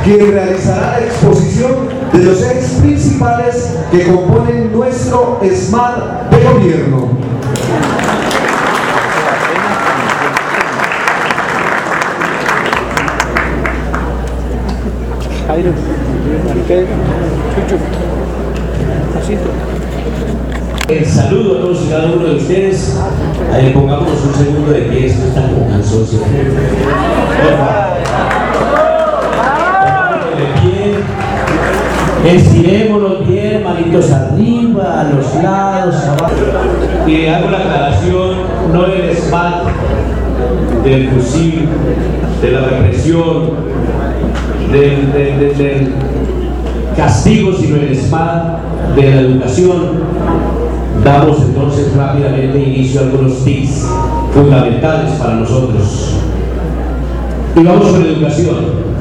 quien realizará la exposición de los ejes principales que componen nuestro SMAT de gobierno. El saludo a todos y cada uno de ustedes. Ahí pongámonos un segundo de pie, esto está como cansoso. Pongámonos de pie, estirémonos bien, manitos arriba, a los lados, abajo. Y hago la aclaración, no del SMAT, del fusil, de la represión, del castigo, sino el SMAT de la educación. Damos entonces rápidamente inicio a algunos tips fundamentales para nosotros. Y vamos con educación.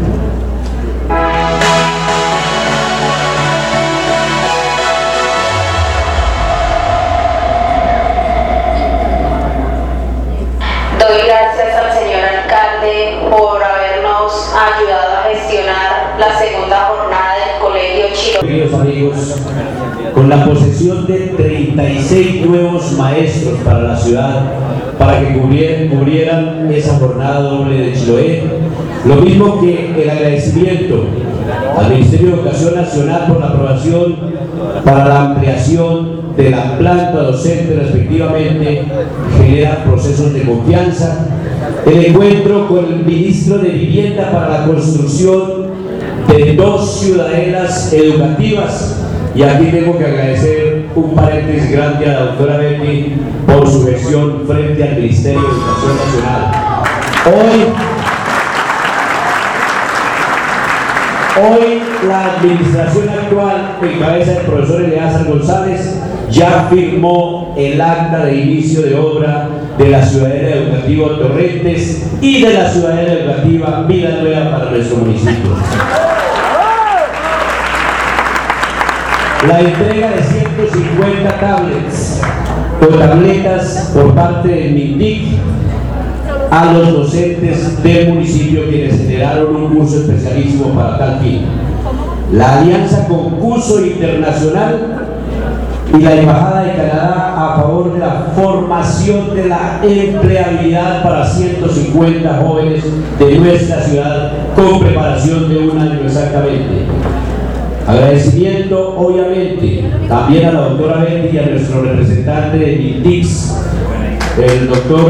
Doy gracias al señor alcalde por habernos ayudado a gestionar la segunda jornada del Colegio Chiro. Queridos amigos, con la posesión de 36 nuevos maestros para la ciudad, para que cubrieran esa jornada doble de Chiloé, lo mismo que el agradecimiento al Ministerio de Educación Nacional por la aprobación para la ampliación de la planta docente respectivamente, genera procesos de confianza. El encuentro con el ministro de Vivienda para la construcción de 2 ciudadelas educativas. Y aquí tengo que agradecer un paréntesis grande a la doctora Betty por su gestión frente al Ministerio de Educación Nacional. Hoy la administración actual, en cabeza del profesor Eleazar González, ya firmó el acta de inicio de obra de la ciudadela educativa Torrentes y de la ciudadela educativa Villanueva para nuestro municipio. La entrega de 150 tablets o tabletas por parte del MINTIC a los docentes del municipio, quienes generaron un curso especialísimo para tal fin. La alianza con Curso Internacional y la Embajada de Canadá a favor de la formación de la empleabilidad para 150 jóvenes de nuestra ciudad con preparación de 1 año exactamente. Agradecimiento, obviamente, también a la doctora Betty y a nuestro representante de MINTICS, el doctor,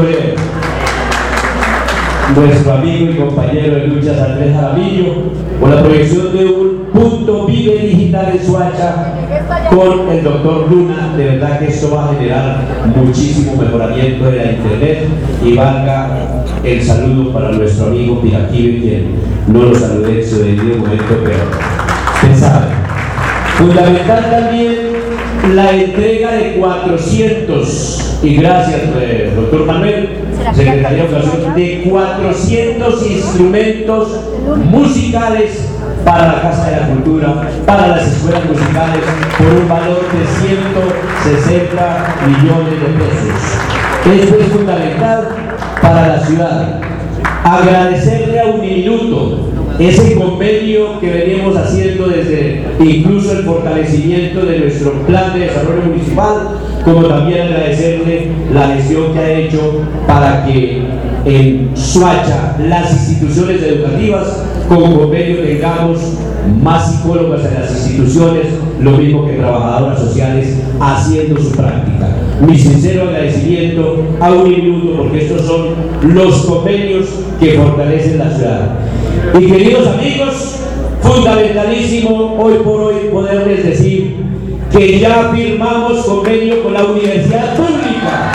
nuestro amigo y compañero de luchas Andrés Jaramillo, por la proyección de un punto Vive Digital en Soacha con el doctor Luna. De verdad que esto va a generar muchísimo mejoramiento de la internet, y valga el saludo para nuestro amigo Piraquive, quien no lo saludé en su debido momento, pero usted sabe. Fundamental también la entrega de 400, y gracias doctor Manuel, Secretaría de Educación, de 400 instrumentos musicales para la Casa de la Cultura, para las escuelas musicales, por un valor de 160 millones de pesos. Esto es fundamental para la ciudad. Agradecerle a Uniminuto ese convenio que venimos haciendo desde incluso el fortalecimiento de nuestro plan de desarrollo municipal, como también agradecerle la gestión que ha hecho para que en Soacha las instituciones educativas con convenio tengamos más psicólogas en las instituciones, lo mismo que trabajadoras sociales haciendo su práctica. Mi sincero agradecimiento a Uniminuto, porque estos son los convenios que fortalecen la ciudad. Y queridos amigos, fundamentalísimo hoy por hoy poderles decir que ya firmamos convenio con la universidad pública.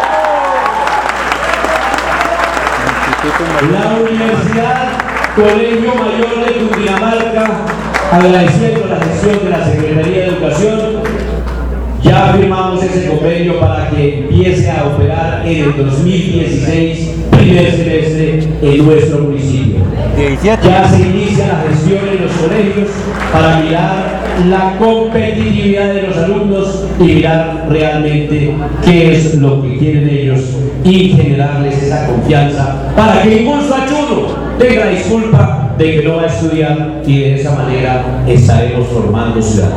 La Universidad Colegio Mayor de Cundinamarca, agradeciendo la gestión de la Secretaría de Educación, ya firmamos ese convenio para que empiece a operar en el 2016, primer semestre, en nuestro municipio. Ya se inicia la gestión en los colegios para mirar la competitividad de los alumnos y mirar realmente qué es lo que quieren ellos y generarles esa confianza para que ningún soachuno tenga disculpa de que no va a estudiar, y de esa manera estaremos formando ciudadanos.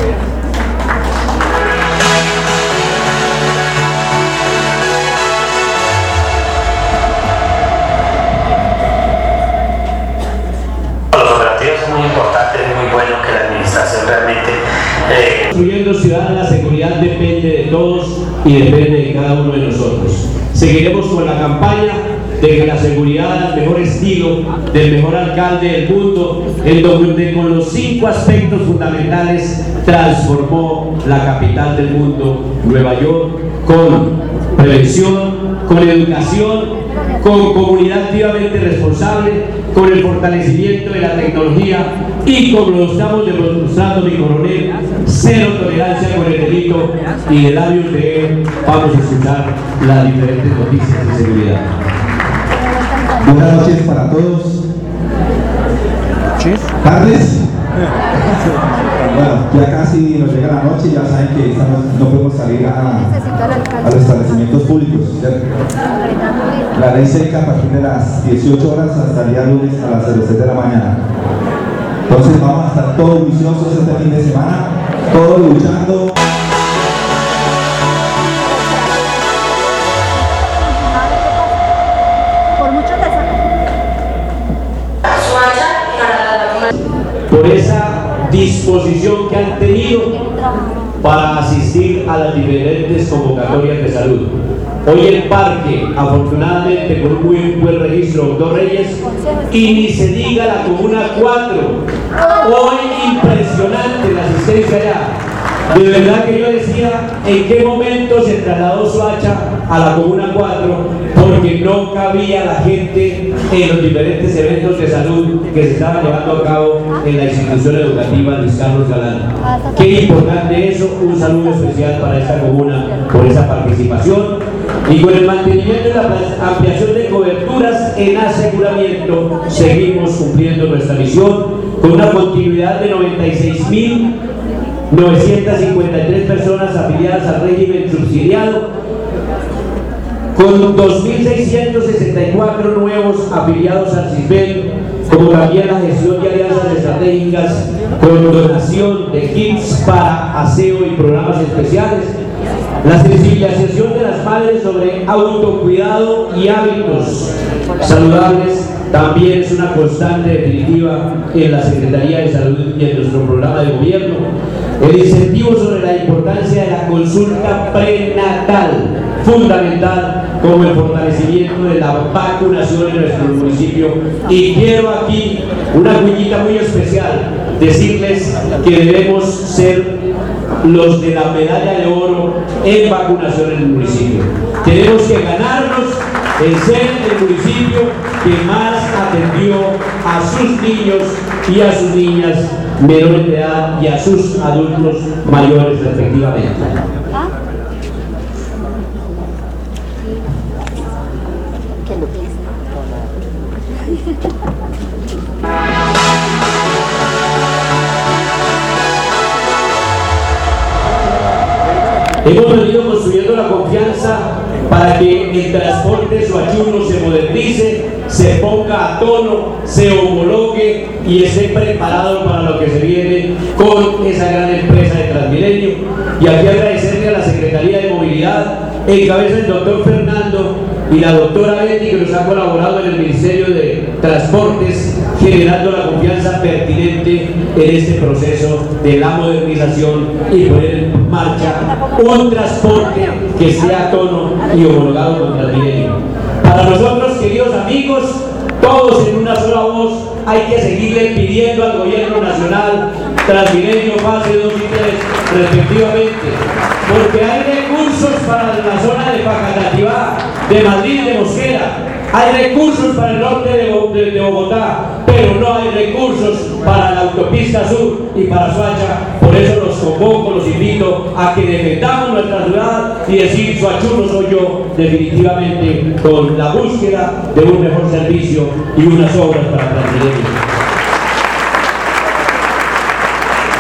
Construyendo ciudad, la seguridad depende de todos y depende de cada uno de nosotros. Seguiremos con la campaña de que la seguridad, al mejor estilo del mejor alcalde del mundo, en donde con los 5 aspectos fundamentales transformó la capital del mundo, Nueva York, con prevención, con educación, con comunidad activamente responsable, con el fortalecimiento de la tecnología y, como lo estamos demostrando mi coronel, cero tolerancia con el delito, y de labios de él vamos a escuchar las diferentes noticias de seguridad. Buenas noches para todos. ¿Tardes? Bueno, ya casi nos llega la noche y ya saben que no podemos salir a los establecimientos públicos, ¿cierto? La ley seca a partir de las 18 horas hasta el día lunes a las 06 de la mañana. Entonces vamos a estar todos viciosos este fin de semana, todos luchando. Por esa disposición que han tenido para asistir a las diferentes convocatorias de salud. Hoy el parque, afortunadamente con un muy buen registro, doctor Reyes, y ni se diga la Comuna 4. Hoy impresionante la asistencia allá. De verdad que yo decía en qué momento se trasladó Soacha a la Comuna 4, porque no cabía la gente en los diferentes eventos de salud que se estaban llevando a cabo en la institución educativa Luis Carlos Galán. Qué importante eso, un saludo especial para esta comuna por esa participación, y con el mantenimiento y la ampliación de coberturas en aseguramiento seguimos cumpliendo nuestra misión con una continuidad de 96.953 personas afiliadas al régimen subsidiado, con 2.664 nuevos afiliados al CISBEN, como también la gestión de alianzas estratégicas con donación de kits para aseo y programas especiales, la sensibilización de las madres sobre autocuidado y hábitos saludables también es una constante definitiva en la Secretaría de Salud y en nuestro programa de gobierno. El incentivo sobre la importancia de la consulta prenatal, fundamental, como el fortalecimiento de la vacunación en nuestro municipio. Y quiero aquí una cuñita muy especial, decirles que debemos ser los de la medalla de oro en vacunación en el municipio. Tenemos que ganarnos el ser el municipio que más atendió a sus niños y a sus niñas menores de edad y a sus adultos mayores respectivamente. Hemos venido construyendo la confianza para que el transporte soachuno se modernice, se ponga a tono, se homologue y esté preparado para lo que se viene con esa gran empresa de Transmilenio. Y aquí agradecerle a la Secretaría de Movilidad, en cabeza del doctor Fernando y la doctora Betty, que nos ha colaborado en el Ministerio de Transportes, generando la confianza pertinente en este proceso de la modernización y poner en marcha un transporte que esté a tono y homologado con Transmilenio. Para nosotros, queridos amigos, todos en una sola voz, hay que seguirle pidiendo al gobierno nacional Transmilenio fase 2 y 3 respectivamente, porque hay recursos para la zona de Facatativá, de Madrid, de Mosquera, hay recursos para el norte de Bogotá, pero no hay recursos para la autopista sur y para Soacha. Por eso los convoco, los invito a que defendamos nuestra ciudad y decir soachuno soy yo, definitivamente, con la búsqueda de un mejor servicio y unas obras para Transmilenio.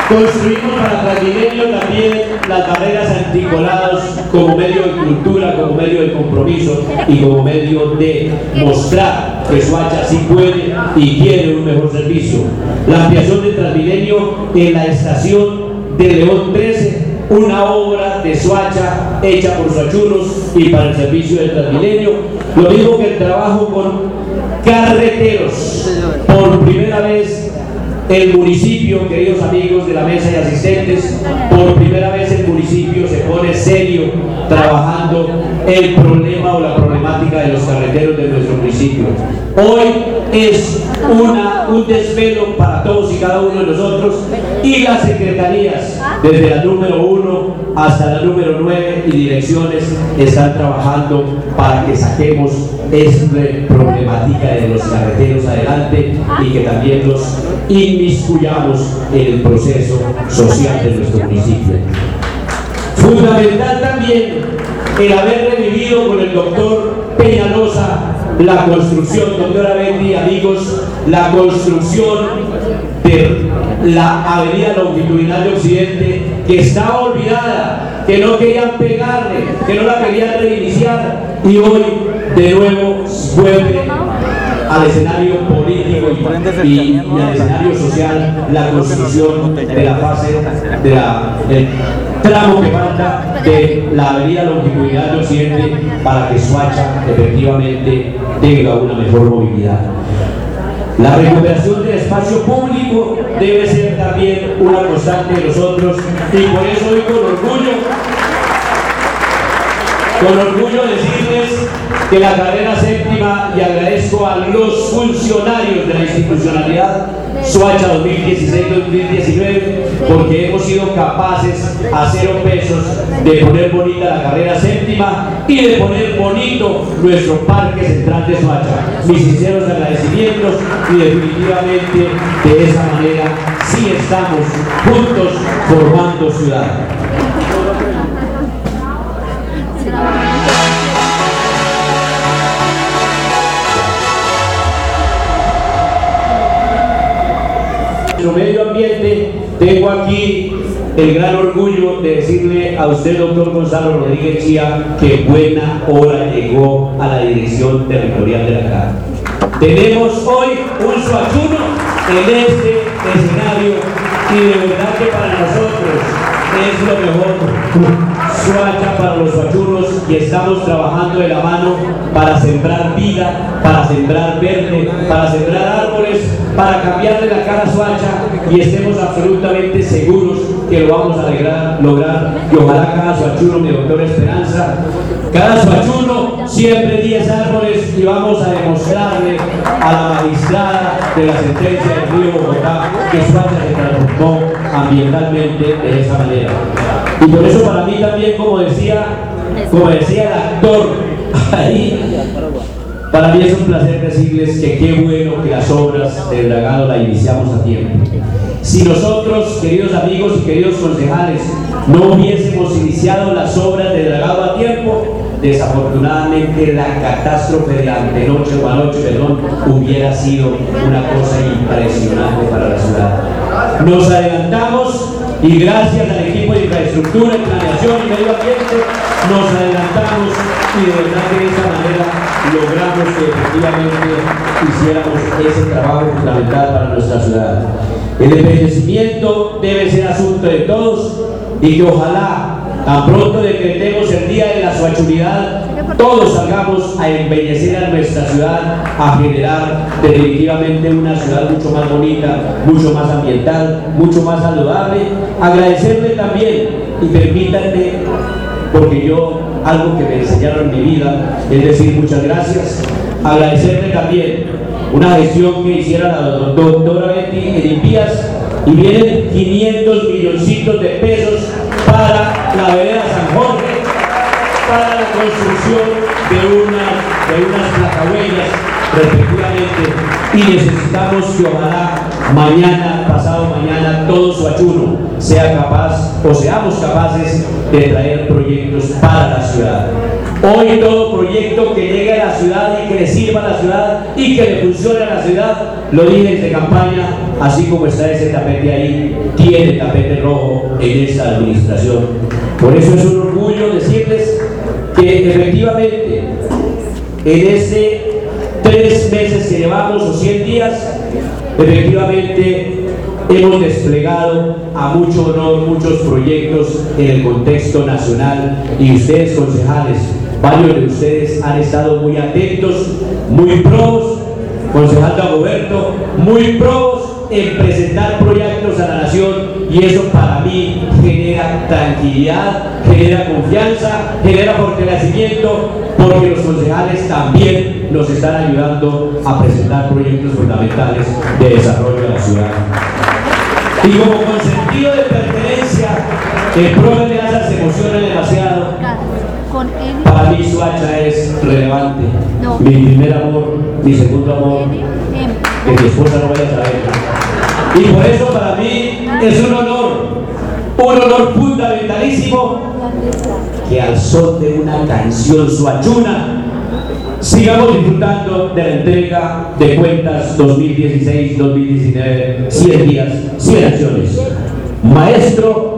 Construimos para Transmilenio también las barreras anticolados como medio de cultura, como medio de compromiso y como medio de mostrar que Soacha sí puede y quiere un mejor servicio. La ampliación de Transmilenio en la estación de León 13, una obra de Soacha hecha por soachunos y para el servicio de Transmilenio. Lo mismo que el trabajo con carreteros. Por primera vez el municipio, queridos amigos de la mesa y asistentes, por primera vez el municipio se pone serio trabajando el problema o la problemática de los carreteros de nuestro municipio. Hoy es un desvelo para todos y cada uno de nosotros, y las secretarías, desde la número 1 hasta la número 9 y direcciones, están trabajando para que saquemos esta problemática de los carreteros adelante y que también los inmiscuyamos en el proceso social de nuestro municipio. Fundamental también el haber revivido con el doctor Peñalosa la construcción, doctora Betty, amigos, la construcción de la avenida longitudinal de Occidente, que estaba olvidada, que no querían pegarle, que no la querían reiniciar, y hoy de nuevo vuelve al escenario político y al escenario social la construcción de la fase del tramo que falta de la avenida longitudinal de Occidente para que Soacha efectivamente tenga una mejor movilidad. La recuperación del espacio público debe ser también una constante de nosotros, y por eso hoy con orgullo decirles que la carrera séptima, y agradezco a los funcionarios de la institucionalidad Soacha 2016-2019, porque hemos sido capaces a 0 pesos de poner bonita la carrera séptima y de poner bonito nuestro parque central de Soacha. Mis sinceros agradecimientos, y definitivamente de esa manera sí estamos juntos formando ciudad. Nuestro medio ambiente, tengo aquí el gran orgullo de decirle a usted, doctor Gonzalo Rodríguez Chía, que buena hora llegó a la dirección territorial de la CAR. Tenemos hoy un soachuno en este escenario, y de verdad que para nosotros es lo mejor. Soacha para los soachunos, y estamos trabajando de la mano para sembrar vida, para sembrar verde, para sembrar árboles, para cambiarle la cara a Soacha, y estemos absolutamente seguros que lo vamos a lograr, y ojalá cada soachuno, mi doctora Esperanza, cada soachuno siempre 10 árboles, y vamos a demostrarle a la magistrada de la sentencia del río Bogotá que Soacha se transformó ambientalmente de esa manera. Y por eso para mí también, como decía el actor ahí, para mí es un placer decirles que qué bueno que las obras del dragado las iniciamos a tiempo. Si nosotros, queridos amigos y queridos concejales, no hubiésemos iniciado las obras del dragado a tiempo, desafortunadamente la catástrofe de la antenoche o anoche, hubiera sido una cosa impresionante para la ciudad. Nos adelantamos, y gracias al equipo de infraestructura, planeación y medio ambiente, nos adelantamos, y de verdad que de esa manera logramos que efectivamente hiciéramos ese trabajo fundamental para nuestra ciudad. El embellecimiento debe ser asunto de todos, y que ojalá tan pronto decretemos el día de la soachunidad, todos salgamos a embellecer a nuestra ciudad, a generar definitivamente una ciudad mucho más bonita, mucho más ambiental, mucho más saludable. Agradecerle también, y permítanme, porque yo, algo que me enseñaron en mi vida es decir muchas gracias, agradecerle también una gestión que hiciera la doctora Betty en IPIAS, y vienen 500 milloncitos de pesos para la vereda San Jorge, para la construcción de unas placahuellas respectivamente, y necesitamos que ojalá mañana, pasado mañana, todo Soachuno sea capaz, o seamos capaces de traer proyectos para la ciudad. Hoy todo proyecto que llegue a la ciudad y que le sirva a la ciudad y que le funcione a la ciudad, lo dije desde campaña, así como está ese tapete ahí, tiene tapete rojo en esta administración. Por eso es un orgullo decirles que efectivamente en este 3 meses que llevamos o 100 días, efectivamente hemos desplegado a mucho honor muchos proyectos en el contexto nacional, y ustedes, concejales, varios de ustedes han estado muy atentos, muy pros, concejal Dagoberto, muy pros en presentar proyectos a la nación, y eso para mí genera tranquilidad, genera confianza, genera fortalecimiento, porque los concejales también nos están ayudando a presentar proyectos fundamentales de desarrollo de la ciudad. Y como con sentido de pertenencia, el profe de Asa se emociona demasiado. Para mí Soacha es relevante. Mi primer amor, mi segundo amor, que mi esposa no vaya a saber. Y por eso para mí es un honor fundamentalísimo, que al son de una canción soachuna sigamos disfrutando de la entrega de cuentas 2016-2019, 100 días, 100 acciones. Maestro